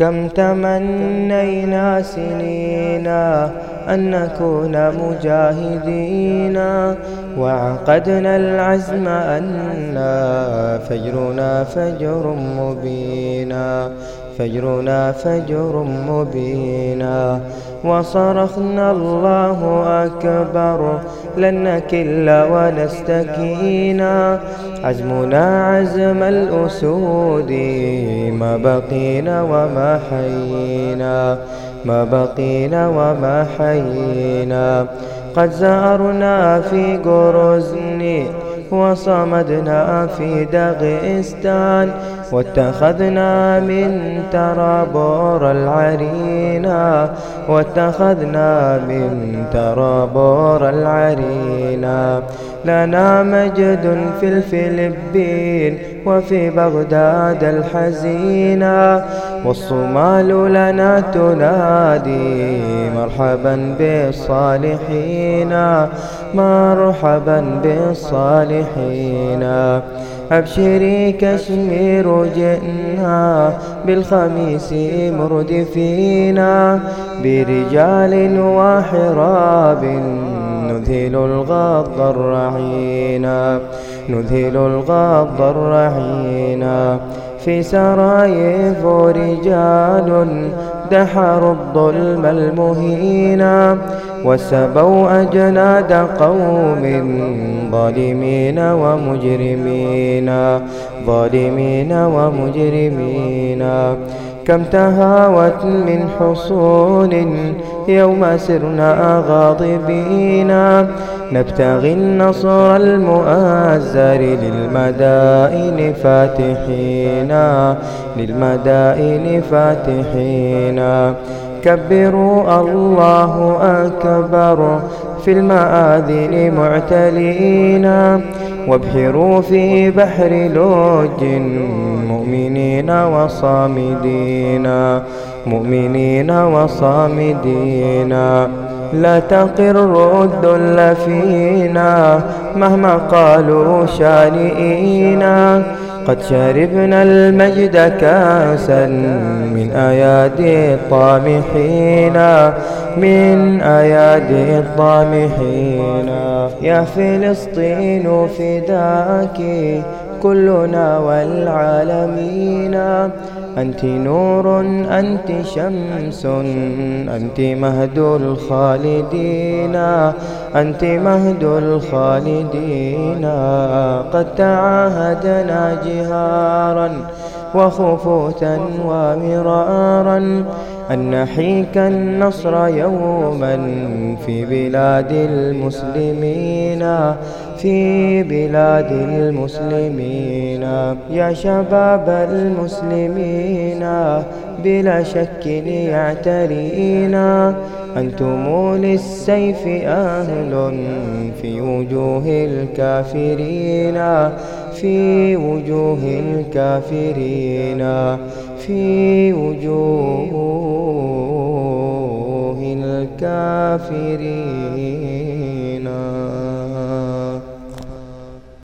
كم تمنينا سنينا أن نكون مجاهدين، وعقدنا العزم أن فجرنا فجر مبينا، فجرنا فجر مبينا. وصرخنا الله أكبر لن نكل ونستكينا، عزمنا عزم الأسود ما بقينا وما حيينا، ما بقينا وما حيينا. قد زارنا في غروزني وصمدنا في داغستان، واتخذنا من ترابور العرينا، واتخذنا من ترابور العرينا. لنا مجد في الفلبين وفي بغداد الحزينة، والصومال لنا تنادي مرحبا بالصالحين، مرحبا بالصالحين. أبشري كشمير جئنا بالخميس مردفينا، برجال وحراب نذهل الغض الرعينا، نذهل الغض الرعينا. في سرايف رجال دحروا الظلم المهينا، وسبوا أجناد قوم ظالمين ومجرمين، ظالمين ومجرمين. كم تهاوت من حصون يوم سرنا غاضبين، نبتغي النصر المؤزر للمدائن فاتحين، للمدائن فاتحين. كبروا الله أكبر في المآذن معتلين، وابحروا في بحر لوج مؤمنين وصامدين، مؤمنين وصامدين. لا تقر الذل فينا مهما قالوا شانئينا، قد شربنا المجد كاسا من أيادي الطامحين، من أيادي الطامحين. يا فلسطين فداك كلنا والعالمين، أنت نور أنت شمس أنت مهد الخالدين، أنت مهد الخالدين. قد تعاهدنا جهارا وخفوتا ومرارا أن نحيك النصر يوما في بلاد المسلمين، في بلاد المسلمين. يا شباب المسلمين بلا شك يعترينا، أنتم للسيف أهل في وجوه الكافرين، في وجوه الكافرين، في وجوه الكافرين.